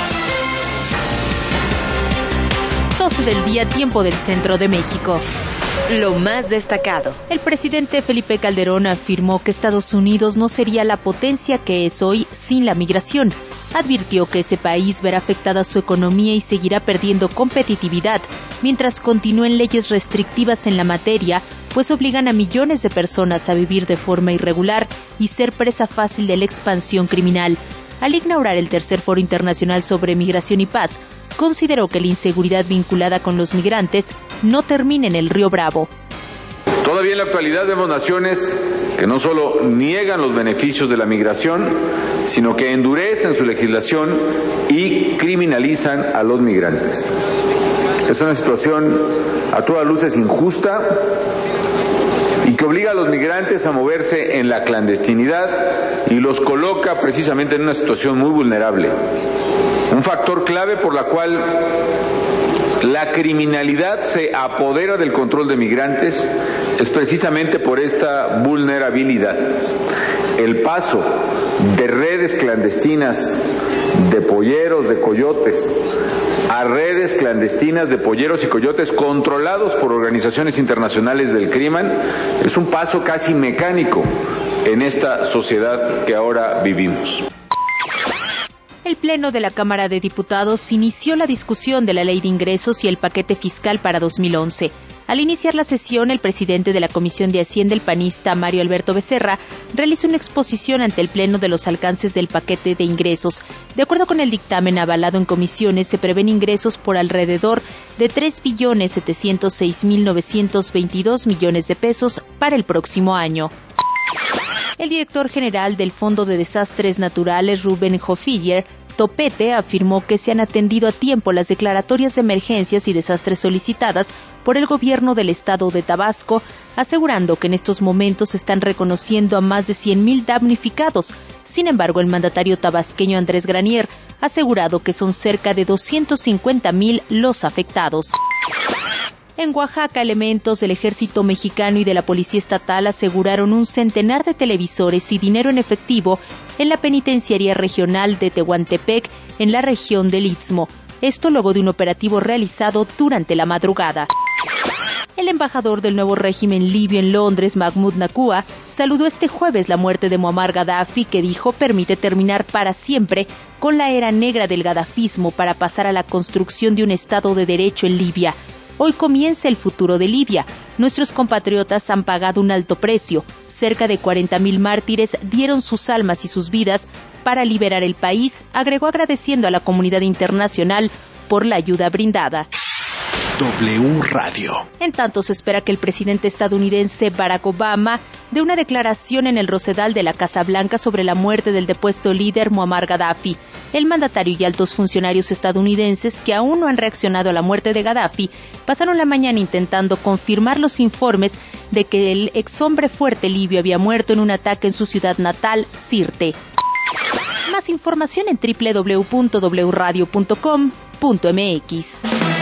doce del día, tiempo del centro de México. Lo más destacado. El presidente Felipe Calderón afirmó que Estados Unidos no sería la potencia que es hoy sin la migración. Advirtió que ese país verá afectada su economía y seguirá perdiendo competitividad mientras continúen leyes restrictivas en la materia, pues obligan a millones de personas a vivir de forma irregular y ser presa fácil de la expansión criminal. Al inaugurar el tercer Foro Internacional sobre Migración y Paz, consideró que la inseguridad vinculada con los migrantes no termina en el Río Bravo. Todavía Todavía en la actualidad vemos naciones que no solo niegan los beneficios de la migración, sino que endurecen su legislación y criminalizan a los migrantes. Es una situación a todas luces injusta y que obliga a los migrantes a moverse en la clandestinidad y los coloca precisamente en una situación muy vulnerable. Un factor clave por la cual la criminalidad se apodera del control de migrantes es precisamente por esta vulnerabilidad. El paso de redes clandestinas de polleros, de coyotes, a redes clandestinas de polleros y coyotes controlados por organizaciones internacionales del crimen es un paso casi mecánico en esta sociedad que ahora vivimos. El Pleno de la Cámara de Diputados inició la discusión de la Ley de Ingresos y el paquete fiscal para dos mil once. Al iniciar la sesión, el presidente de la Comisión de Hacienda, el panista Mario Alberto Becerra, realizó una exposición ante el Pleno de los alcances del paquete de ingresos. De acuerdo con el dictamen avalado en comisiones, se prevén ingresos por alrededor de tres billones setecientos seis mil novecientos veintidós millones de pesos para el próximo año. El director general del Fondo de Desastres Naturales, Rubén Hoffier Topete, afirmó que se han atendido a tiempo las declaratorias de emergencias y desastres solicitadas por el gobierno del estado de Tabasco, asegurando que en estos momentos están reconociendo a más de cien mil damnificados. Sin embargo, el mandatario tabasqueño Andrés Granier ha asegurado que son cerca de doscientos cincuenta mil los afectados. En Oaxaca, elementos del ejército mexicano y de la policía estatal aseguraron un centenar de televisores y dinero en efectivo en la penitenciaría regional de Tehuantepec, en la región del Istmo. Esto luego de un operativo realizado durante la madrugada. El embajador del nuevo régimen libio en Londres, Mahmoud Nakua, saludó este jueves la muerte de Muammar Gaddafi, que dijo permite terminar para siempre con la era negra del gadafismo para pasar a la construcción de un Estado de Derecho en Libia. Hoy comienza el futuro de Libia. Nuestros compatriotas han pagado un alto precio. Cerca de cuarenta mil mártires dieron sus almas y sus vidas para liberar el país, agregó agradeciendo a la comunidad internacional por la ayuda brindada. W Radio. En tanto, se espera que el presidente estadounidense Barack Obama dé una declaración en el Rosedal de la Casa Blanca sobre la muerte del depuesto líder Muammar Gaddafi. El mandatario y altos funcionarios estadounidenses que aún no han reaccionado a la muerte de Gaddafi pasaron la mañana intentando confirmar los informes de que el exhombre fuerte libio había muerto en un ataque en su ciudad natal, Sirte. Más información en doble u doble u doble u punto w radio punto com punto m x.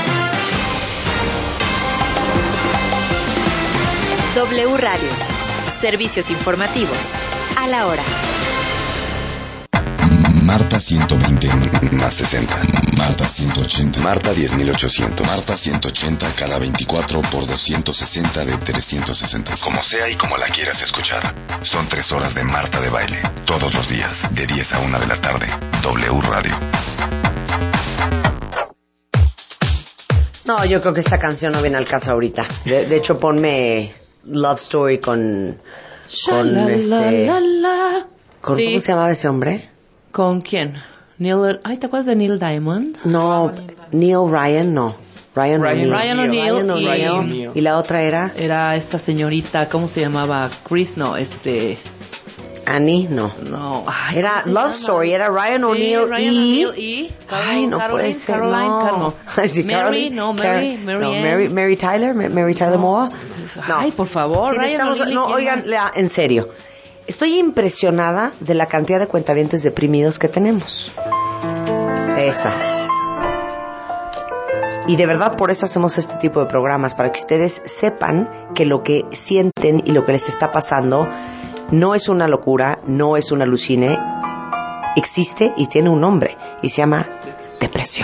W Radio. Servicios informativos. A la hora. Marta ciento veinte más sesenta. Marta ciento ochenta. Marta diez mil ochocientos. Marta ciento ochenta cada veinticuatro por doscientos sesenta de trescientos sesenta. Como sea y como la quieras escuchar. Son tres horas de Marta de baile. Todos los días, de diez a una de la tarde. W Radio. No, yo creo que esta canción no viene al caso ahorita. De, de hecho, ponme Love Story con... con la, este... la, la, la. ¿Con, Sí. ¿Cómo se llamaba ese hombre? ¿Con quién? Neil... Ay, ¿te acuerdas de Neil Diamond? No, Neil Ryan, no. Ryan Ryan O'Neill. Ryan O'Neill Ryan y- O'Neill. Y la otra era... Era esta señorita, ¿cómo se llamaba? Chris, no, este... Annie, no. No. Era Love Story, era Ryan Sí, O'Neill Ryan y... O'Neill y... Ay, no Caroline, puede ser, Caroline, no. Carmo. Ay, sí, Mary, Caroline, no, Mary, Car- Mary no, Ann. Mary, Mary Tyler, Ma- Mary Tyler Moore. No. Ay, por favor, Sí, Ryan necesitamos- O'Neill, no, ¿quién oigan, más? Lea, en serio. Estoy impresionada de la cantidad de cuentavientes deprimidos que tenemos. Esa. Y de verdad por eso hacemos este tipo de programas, para que ustedes sepan que lo que sienten y lo que les está pasando no es una locura, no es un alucine, existe y tiene un nombre y se llama depresión.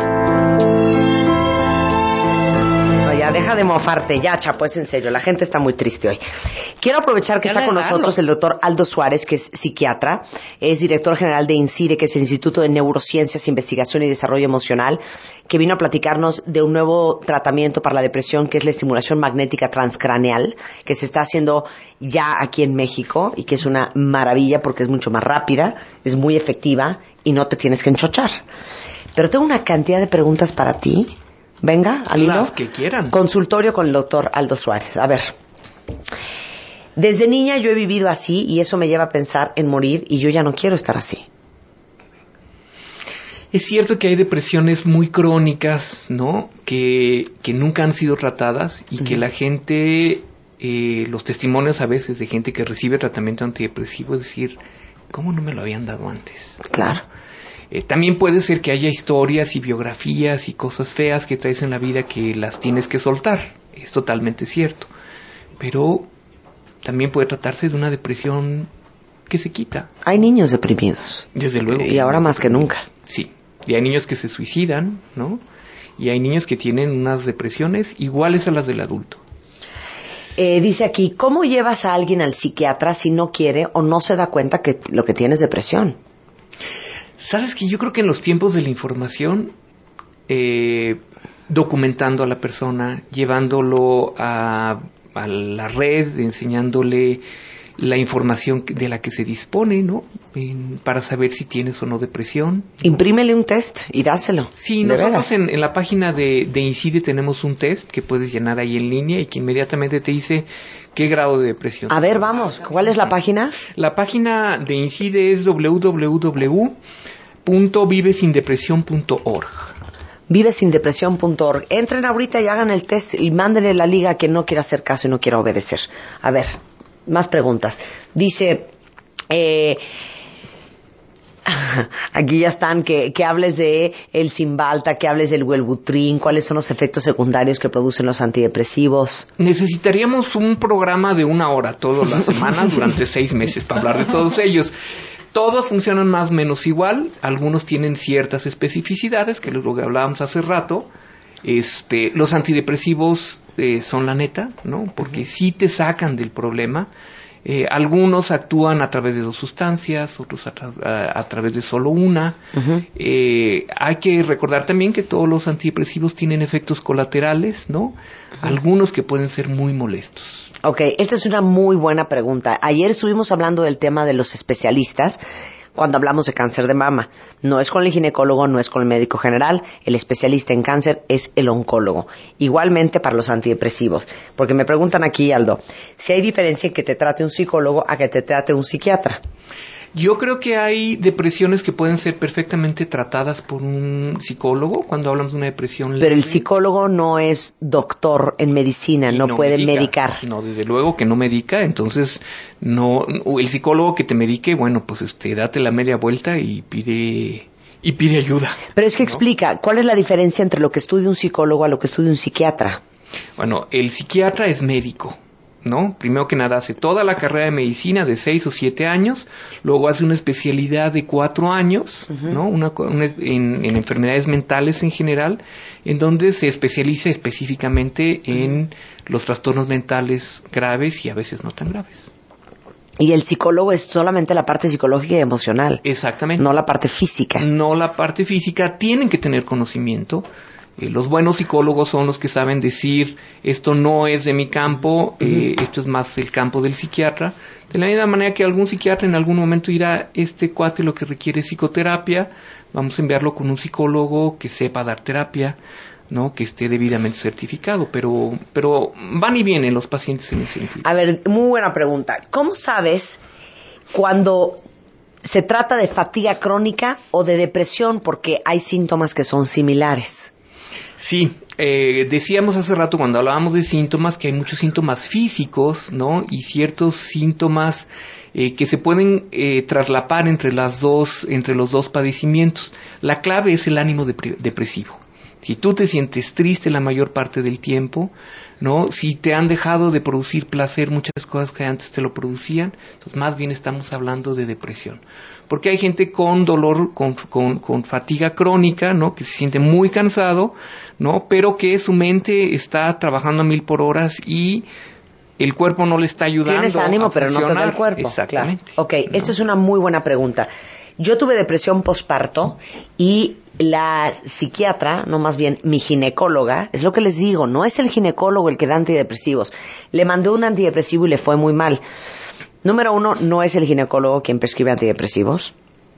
No, ya deja de mofarte, ya, Chapo, es en serio, la gente está muy triste hoy. Quiero aprovechar que Ya está con dejarlo. nosotros el doctor Aldo Suárez, que es psiquiatra, es director general de INCIDE, que es el Instituto de Neurociencias, Investigación y Desarrollo Emocional, que vino a platicarnos de un nuevo tratamiento para la depresión, que es la estimulación magnética transcraneal, que se está haciendo ya aquí en México y que es una maravilla porque es mucho más rápida, es muy efectiva y no te tienes que enchochar. Pero tengo una cantidad de preguntas para ti. Venga, al hilo. Las que quieran. Consultorio con el doctor Aldo Suárez. A ver, Desde niña yo he vivido así y eso me lleva a pensar en morir y yo ya no quiero estar así. Es cierto que hay depresiones muy crónicas, ¿no? Que, que nunca han sido tratadas y uh-huh. que la gente, eh, los testimonios a veces de gente que recibe tratamiento antidepresivo, es decir, ¿cómo no me lo habían dado antes? Claro. Eh, también puede ser que haya historias y biografías y cosas feas que traes en la vida que las tienes que soltar. Es totalmente cierto. Pero también puede tratarse de una depresión que se quita. Hay niños deprimidos. Desde luego. Y ahora más que nunca. Sí. Y hay niños que se suicidan, ¿no? Y hay niños que tienen unas depresiones iguales a las del adulto. Eh, dice aquí, ¿cómo llevas a alguien al psiquiatra si no quiere o no se da cuenta que lo que tiene es depresión? Sabes que yo creo que en los tiempos de la información, eh, documentando a la persona, llevándolo a, a la red, enseñándole la información de la que se dispone, ¿no? En, para saber si tienes o no depresión. Imprímele un test y dáselo. Sí, nosotros en, en la página de, de Incide tenemos un test que puedes llenar ahí en línea y que inmediatamente te dice qué grado de depresión. A ver, vamos, ¿cuál es la página? La página de Incide es doble u doble u doble u punto vive sin depresión punto org. vive sin depresión punto org. Entren ahorita y hagan el test y mándenle la liga a quien no quiera hacer caso y no quiera obedecer. A ver, más preguntas. Dice, eh, aquí ya están, que, que hables de el Cymbalta, que hables del Wellbutrin, cuáles son los efectos secundarios que producen los antidepresivos. Necesitaríamos un programa de una hora todas las semanas durante seis meses para hablar de todos ellos. Todos funcionan más o menos igual, algunos tienen ciertas especificidades, que es lo que hablábamos hace rato. Este, los antidepresivos eh, son la neta, ¿no? Porque sí te sacan del problema. Eh, algunos actúan a través de dos sustancias, otros a, tra- a, a través de solo una. Uh-huh. Eh, hay que recordar también que todos los antidepresivos tienen efectos colaterales, ¿no? Uh-huh. Algunos que pueden ser muy molestos. Ok, esta es una muy buena pregunta. Ayer estuvimos hablando del tema de los especialistas cuando hablamos de cáncer de mama. No es con el ginecólogo, no es con el médico general. El especialista en cáncer es el oncólogo. Igualmente para los antidepresivos. Porque me preguntan aquí, Aldo, si hay diferencia en que te trate un psicólogo a que te trate un psiquiatra. Yo creo que hay depresiones que pueden ser perfectamente tratadas por un psicólogo cuando hablamos de una depresión leve. Pero el psicólogo no es doctor en medicina, no, no puede medica. medicar. No, desde luego que no medica, entonces no, el psicólogo que te medique, bueno, pues este, date la media vuelta y pide y pide ayuda. Pero es que ¿no? explica, ¿cuál es la diferencia entre lo que estudia un psicólogo a lo que estudia un psiquiatra? Bueno, el psiquiatra es médico, ¿no? Primero que nada hace toda la carrera de medicina de seis o siete años, luego hace una especialidad de cuatro años, uh-huh. ¿no? Una, una, en, en enfermedades mentales en general, en donde se especializa específicamente en los trastornos mentales graves y a veces no tan graves. Y el psicólogo es solamente la parte psicológica y emocional. Exactamente. No la parte física. No la parte física, tienen que tener conocimiento. Eh, los buenos psicólogos son los que saben decir, esto no es de mi campo, eh, esto es más el campo del psiquiatra. De la misma manera que algún psiquiatra en algún momento dirá, este cuate lo que requiere es psicoterapia, vamos a enviarlo con un psicólogo que sepa dar terapia, ¿no? Que esté debidamente certificado, pero, pero van y vienen los pacientes en ese sentido. A ver, muy buena pregunta. ¿Cómo sabes cuando se trata de fatiga crónica o de depresión? Porque hay síntomas que son similares. Sí, eh, decíamos hace rato cuando hablábamos de síntomas que hay muchos síntomas físicos, ¿no? Y ciertos síntomas eh, que se pueden eh, traslapar entre las dos, entre los dos padecimientos. La clave es el ánimo dep- depresivo. Si tú te sientes triste la mayor parte del tiempo, ¿no? Si te han dejado de producir placer muchas cosas que antes te lo producían, entonces más bien estamos hablando de depresión. Porque hay gente con dolor, con, con, con fatiga crónica, ¿no? Que se siente muy cansado, ¿no? Pero que su mente está trabajando a mil por horas y el cuerpo no le está ayudando. Tienes ánimo, pero no te da el cuerpo. Exactamente. Claro. Ok, ¿no? Esta es una muy buena pregunta. Yo tuve depresión posparto y la psiquiatra, no más bien mi ginecóloga, es lo que les digo, no es el ginecólogo el que da antidepresivos. Le mandó un antidepresivo y le fue muy mal. Número uno, no es el ginecólogo quien prescribe antidepresivos.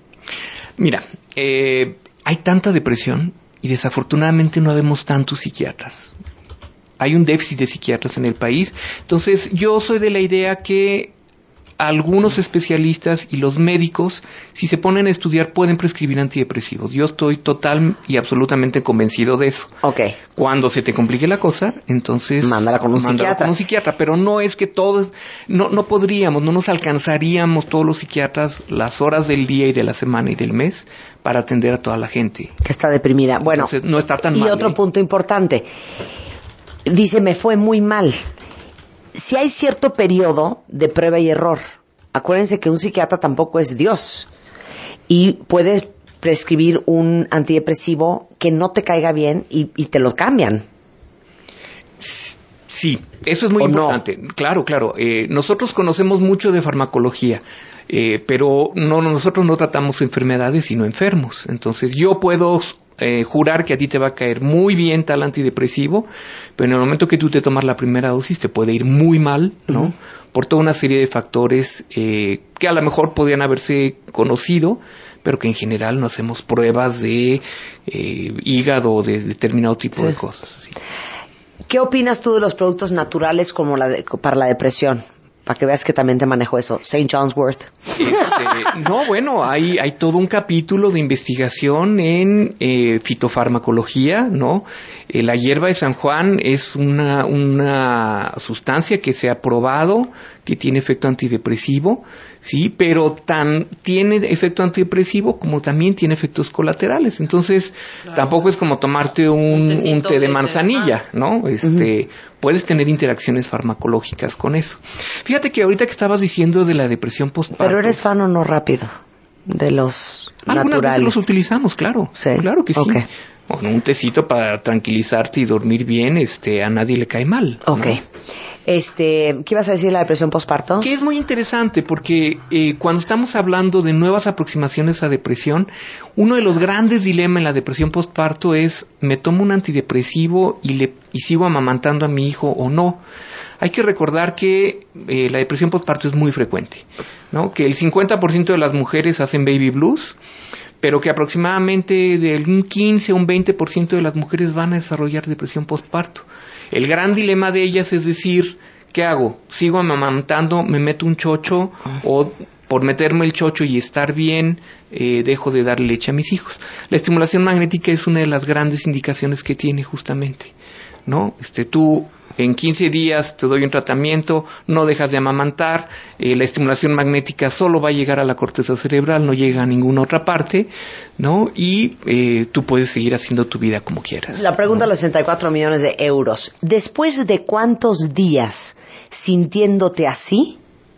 Mira, eh, hay tanta depresión y desafortunadamente no vemos tantos psiquiatras. hay un déficit de psiquiatras en el país. Entonces, yo soy de la idea que algunos especialistas y los médicos, si se ponen a estudiar, pueden prescribir antidepresivos. Yo estoy total y absolutamente convencido de eso. Okay. Cuando se te complique la cosa, entonces mándala con un mándala psiquiatra. con un psiquiatra. Pero no es que todos, no, no podríamos, no nos alcanzaríamos todos los psiquiatras las horas del día y de la semana y del mes para atender a toda la gente que está deprimida. Bueno, entonces, no está tan y mal. otro ¿eh? punto importante. Dice, me fue muy mal. Si hay cierto periodo de prueba y error, acuérdense que un psiquiatra tampoco es Dios y puede prescribir un antidepresivo que no te caiga bien y, y te lo cambian. Sí, eso es muy importante. No. Claro, claro. Eh, nosotros conocemos mucho de farmacología, eh, pero no, nosotros no tratamos enfermedades sino enfermos. Entonces yo puedo Eh, jurar que a ti te va a caer muy bien tal antidepresivo, pero en el momento que tú te tomas la primera dosis te puede ir muy mal, ¿no? Uh-huh. Por toda una serie de factores eh, que a lo mejor podrían haberse conocido, pero que en general no hacemos pruebas de eh, hígado o de determinado tipo sí. de cosas. ¿Sí? ¿Qué opinas tú de los productos naturales como la de, para la depresión? Para que veas que también te manejo eso. Saint John's Wort. Este, no, bueno, hay, hay todo un capítulo de investigación en eh, fitofarmacología, ¿no? Eh, la hierba de San Juan es una, una sustancia que se ha probado que tiene efecto antidepresivo, sí, pero tan tiene efecto antidepresivo como también tiene efectos colaterales. Entonces, claro, tampoco es como tomarte un, un, un té de manzanilla, ¿no? Este, uh-huh. Puedes tener interacciones farmacológicas con eso. Fíjate que ahorita que estabas diciendo de la depresión postparto. Pero eres fan o no rápido de los algunas naturales. Veces los utilizamos, claro. Sí. Claro que sí. Okay. Bueno, un tecito para tranquilizarte y dormir bien, este, a nadie le cae mal. Ok. ¿No? Este, ¿qué ibas a decir de la depresión postparto? Que es muy interesante porque eh, cuando estamos hablando de nuevas aproximaciones a depresión, uno de los grandes dilemas en la depresión postparto es, ¿me tomo un antidepresivo y, le, y sigo amamantando a mi hijo o no? Hay que recordar que eh, la depresión postparto es muy frecuente, ¿no? Que el cincuenta por ciento de las mujeres hacen baby blues, pero que aproximadamente del un quince a un veinte por ciento de las mujeres van a desarrollar depresión postparto. El gran dilema de ellas es decir, ¿qué hago? ¿Sigo amamantando, me meto un chocho o por meterme el chocho y estar bien, eh, dejo de dar leche a mis hijos? La estimulación magnética es una de las grandes indicaciones que tiene justamente, ¿no? Este, tú en quince días te doy un tratamiento, no dejas de amamantar, eh, la estimulación magnética solo va a llegar a la corteza cerebral, no llega a ninguna otra parte, ¿no? Y eh, tú puedes seguir haciendo tu vida como quieras. La pregunta de los sesenta y cuatro millones de euros. ¿Después de cuántos días sintiéndote así,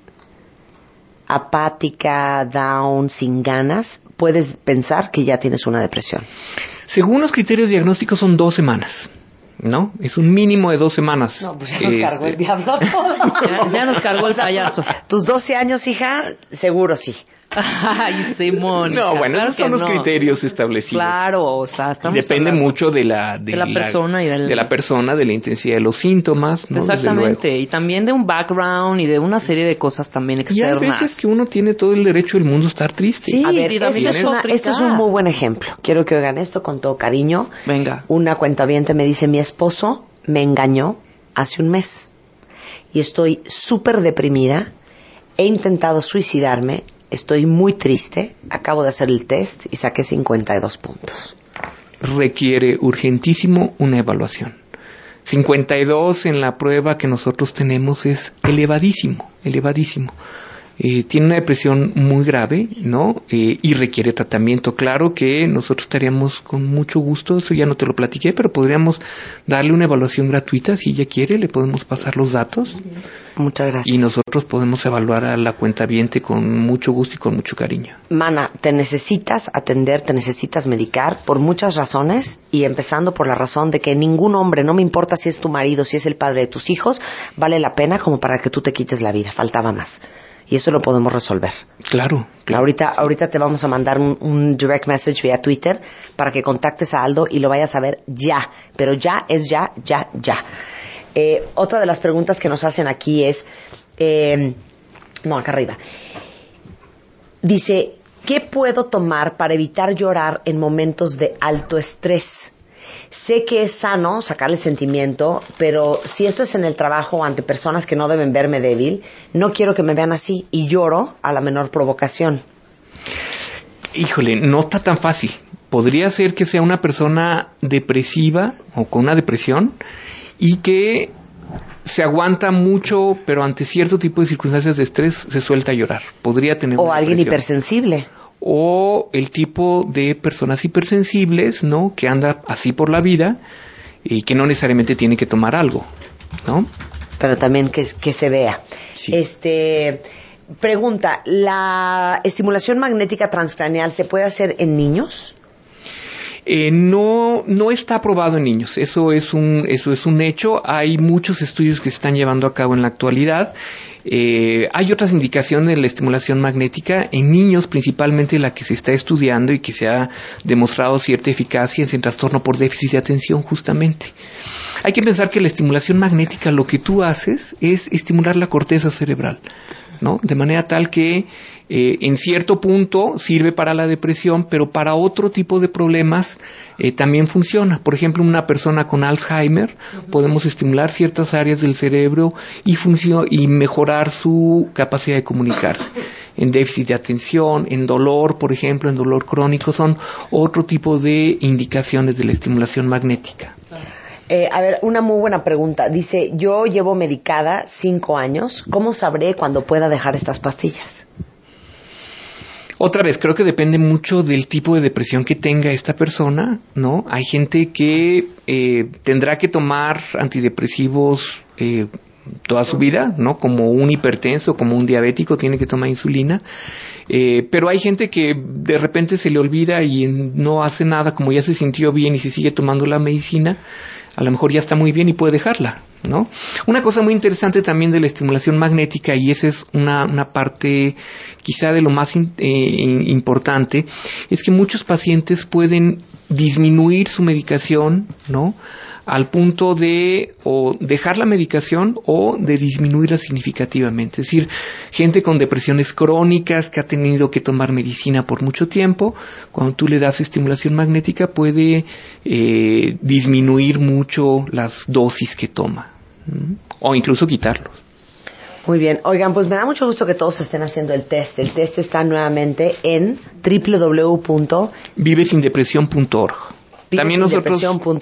apática, down, sin ganas, puedes pensar que ya tienes una depresión? Según los criterios diagnósticos son dos semanas. ¿No? Es un mínimo de dos semanas. No, pues ya nos este... cargó el diablo a todos. ya, ya nos cargó el payaso. Tus doce años, hija, seguro sí. Ay, Simón. No, bueno, esos son los no. criterios establecidos. Claro, o sea, estamos y depende hablando mucho de la de, de la, la persona y del... de la persona, de la intensidad de los síntomas, ¿no? Exactamente, y también de un background y de una serie de cosas también externas. Y hay veces que uno tiene todo el derecho del mundo a estar triste. Sí, a ver, esto es, una, esto es un muy buen ejemplo. Quiero que oigan esto con todo cariño. Venga. Una cuentaviente me dice, mi esposo me engañó hace un mes y estoy súper deprimida, he intentado suicidarme, estoy muy triste, acabo de hacer el test y saqué cincuenta y dos puntos. Requiere urgentísimo una evaluación. cincuenta y dos en la prueba que nosotros tenemos es elevadísimo, elevadísimo. Eh, tiene una depresión muy grave, ¿no? Eh, y requiere tratamiento. Claro que nosotros estaríamos con mucho gusto, eso ya no te lo platiqué, pero podríamos darle una evaluación gratuita si ella quiere, le podemos pasar los datos. Muchas gracias. Y nosotros podemos evaluar a la cuentaviente con mucho gusto y con mucho cariño. Mana, te necesitas atender, te necesitas medicar por muchas razones y empezando por la razón de que ningún hombre, no me importa si es tu marido, si es el padre de tus hijos, vale la pena como para que tú te quites la vida, faltaba más. Y eso lo podemos resolver. Claro. claro. Ahorita, ahorita te vamos a mandar un, un direct message vía Twitter para que contactes a Aldo y lo vayas a ver ya. Pero ya es ya, ya, ya. Eh, otra de las preguntas que nos hacen aquí es... Eh, no, acá arriba. Dice, ¿qué puedo tomar para evitar llorar en momentos de alto estrés? Sé que es sano sacarle sentimiento, pero si esto es en el trabajo ante personas que no deben verme débil, no quiero que me vean así y lloro a la menor provocación. Híjole, no está tan fácil. Podría ser que sea una persona depresiva o con una depresión y que se aguanta mucho, pero ante cierto tipo de circunstancias de estrés se suelta a llorar. Podría tener o una alguien depresión. Hipersensible. O el tipo de personas hipersensibles, ¿no? Que anda así por la vida y que no necesariamente tiene que tomar algo, ¿no? Pero también que, que se vea. Sí. Este, pregunta, ¿la estimulación magnética transcraneal se puede hacer en niños? Eh, no, no está aprobado en niños. Eso es un, eso es un hecho. Hay muchos estudios que se están llevando a cabo en la actualidad. Eh, hay otras indicaciones de la estimulación magnética en niños, principalmente la que se está estudiando y que se ha demostrado cierta eficacia en trastorno por déficit de atención, justamente. Hay que pensar que la estimulación magnética, lo que tú haces es estimular la corteza cerebral, ¿no? De manera tal que eh, en cierto punto sirve para la depresión, pero para otro tipo de problemas eh, también funciona. Por ejemplo, una persona con Alzheimer, uh-huh. podemos estimular ciertas áreas del cerebro y, funcio- y mejorar su capacidad de comunicarse. En déficit de atención, en dolor, por ejemplo, en dolor crónico, son otro tipo de indicaciones de la estimulación magnética. Eh, a ver, una muy buena pregunta. Dice, yo llevo medicada cinco años. ¿Cómo sabré cuándo pueda dejar estas pastillas? Otra vez, creo que depende mucho del tipo de depresión que tenga esta persona, ¿no? Hay gente que eh, tendrá que tomar antidepresivos eh, toda su vida, ¿no? Como un hipertenso, como un diabético, tiene que tomar insulina. Eh, pero hay gente que de repente se le olvida y no hace nada, como ya se sintió bien y se sigue tomando la medicina, a lo mejor ya está muy bien y puede dejarla, ¿no? Una cosa muy interesante también de la estimulación magnética, y esa es una, una parte quizá de lo más in, eh, importante, es que muchos pacientes pueden disminuir su medicación, ¿no? Al punto de o dejar la medicación o de disminuirla significativamente. Es decir, gente con depresiones crónicas que ha tenido que tomar medicina por mucho tiempo, cuando tú le das estimulación magnética puede eh, disminuir mucho las dosis que toma, ¿no? O incluso quitarlos. Muy bien. Oigan, pues me da mucho gusto que todos estén haciendo el test. El test está nuevamente en doble u doble u doble u punto vive sin depresión punto org. También nosotros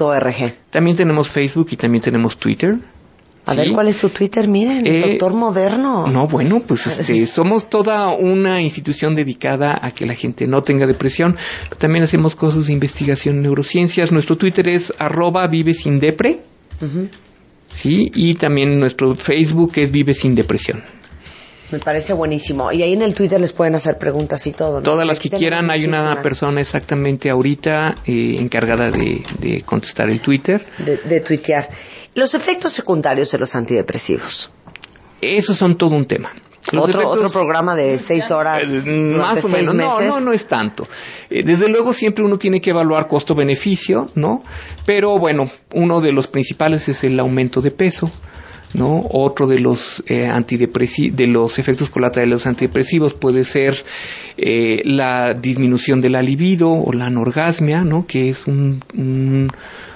también tenemos Facebook y también tenemos Twitter. A ¿sí? ver, ¿cuál es tu Twitter? Miren, eh, doctor moderno. No, bueno, pues este, somos toda una institución dedicada a que la gente no tenga depresión. También hacemos cosas de investigación en neurociencias. Nuestro Twitter es arroba vive sin depre. Uh-huh. Sí, y también nuestro Facebook es Vive Sin Depresión. Me parece buenísimo. Y ahí en el Twitter les pueden hacer preguntas y todo, ¿no? Todas las que quieran. Hay una persona exactamente ahorita eh, encargada de, de contestar el Twitter. De, de tuitear. Los efectos secundarios de los antidepresivos. Esos son todo un tema. Los otro, efectos, otro programa de seis horas eh, más o seis menos. meses. No, no, no es tanto. Eh, desde luego siempre uno tiene que evaluar costo-beneficio, ¿no? Pero bueno, uno de los principales es el aumento de peso, ¿no? Otro de los eh, antidepresi- de los efectos colaterales de los antidepresivos puede ser eh, la disminución de la libido o la anorgasmia, ¿no? Que es un, un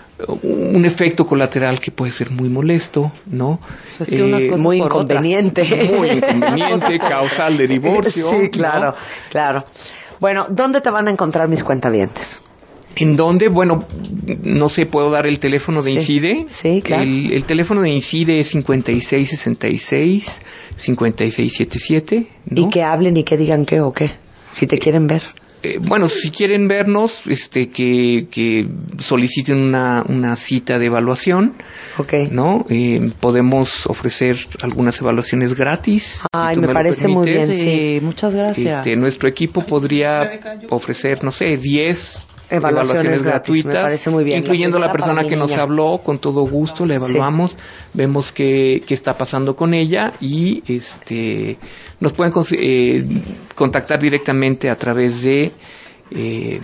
un efecto colateral que puede ser muy molesto, ¿no? Es que unas cosas muy inconveniente. Muy inconveniente, causal de divorcio. Sí, claro, ¿no? claro. Bueno, ¿dónde te van a encontrar mis cuentavientes? ¿En dónde? Bueno, no sé, ¿puedo dar el teléfono de sí, INCIDE? Sí, claro. El, el teléfono de INCIDE es cincuenta y seis sesenta y seis, cincuenta y seis setenta y siete, ¿no? Y que hablen y que digan qué o qué, si te quieren ver. Eh, bueno, si quieren vernos, este, que, que soliciten una, una cita de evaluación, okay. ¿no? Eh, podemos ofrecer algunas evaluaciones gratis. Ay, si me, me parece muy bien, sí. sí. Muchas gracias. Este, nuestro equipo podría ofrecer, no sé, diez evaluaciones, evaluaciones gratis, gratuitas, me parece muy bien. incluyendo la, la persona que nos habló, con todo gusto, la evaluamos, sí. Vemos qué, qué está pasando con ella y este nos pueden eh, contactar directamente a través de eh,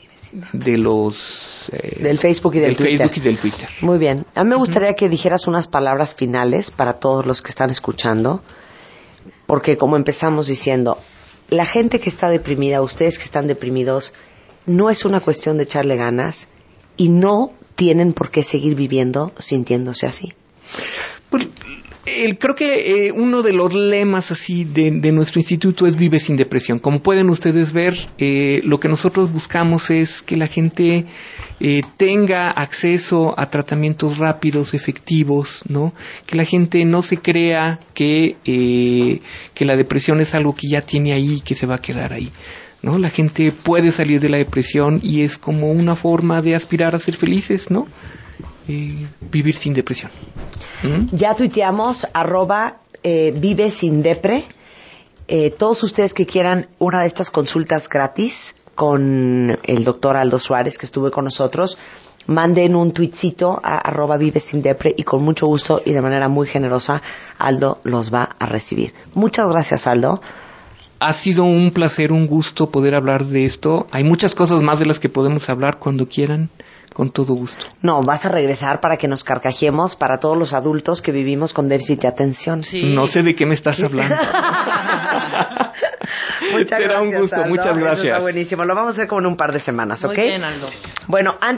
de los eh, del Facebook y del, del Twitter. Facebook y del Twitter. Muy bien. A mí me gustaría uh-huh. que dijeras unas palabras finales para todos los que están escuchando, porque como empezamos diciendo, la gente que está deprimida, ustedes que están deprimidos, no es una cuestión de echarle ganas, y no tienen por qué seguir viviendo sintiéndose así? Pues, el, creo que eh, uno de los lemas así de, de nuestro instituto es Vive sin depresión. Como pueden ustedes ver, eh, lo que nosotros buscamos es que la gente eh, tenga acceso a tratamientos rápidos, efectivos, ¿no? Que la gente no se crea que, eh, que la depresión es algo que ya tiene ahí y que se va a quedar ahí, ¿no? La gente puede salir de la depresión y es como una forma de aspirar a ser felices, ¿no? Eh, vivir sin depresión. ¿Mm? Ya tuiteamos arroba eh, vive sin depre. Eh, todos ustedes que quieran una de estas consultas gratis con el doctor Aldo Suárez, que estuvo con nosotros, manden un tuitcito a arroba vive sin depre y con mucho gusto y de manera muy generosa Aldo los va a recibir. Muchas gracias, Aldo. Ha sido un placer, un gusto poder hablar de esto. Hay muchas cosas más de las que podemos hablar cuando quieran. Con todo gusto. No, vas a regresar para que nos carcajemos para todos los adultos que vivimos con déficit de atención. Sí. No sé de qué me estás hablando. Muchas Será gracias, un gusto, Aldo. muchas gracias. Eso está buenísimo. Lo vamos a hacer como en un par de semanas, ¿ok? Muy bien, Aldo. Bueno, antes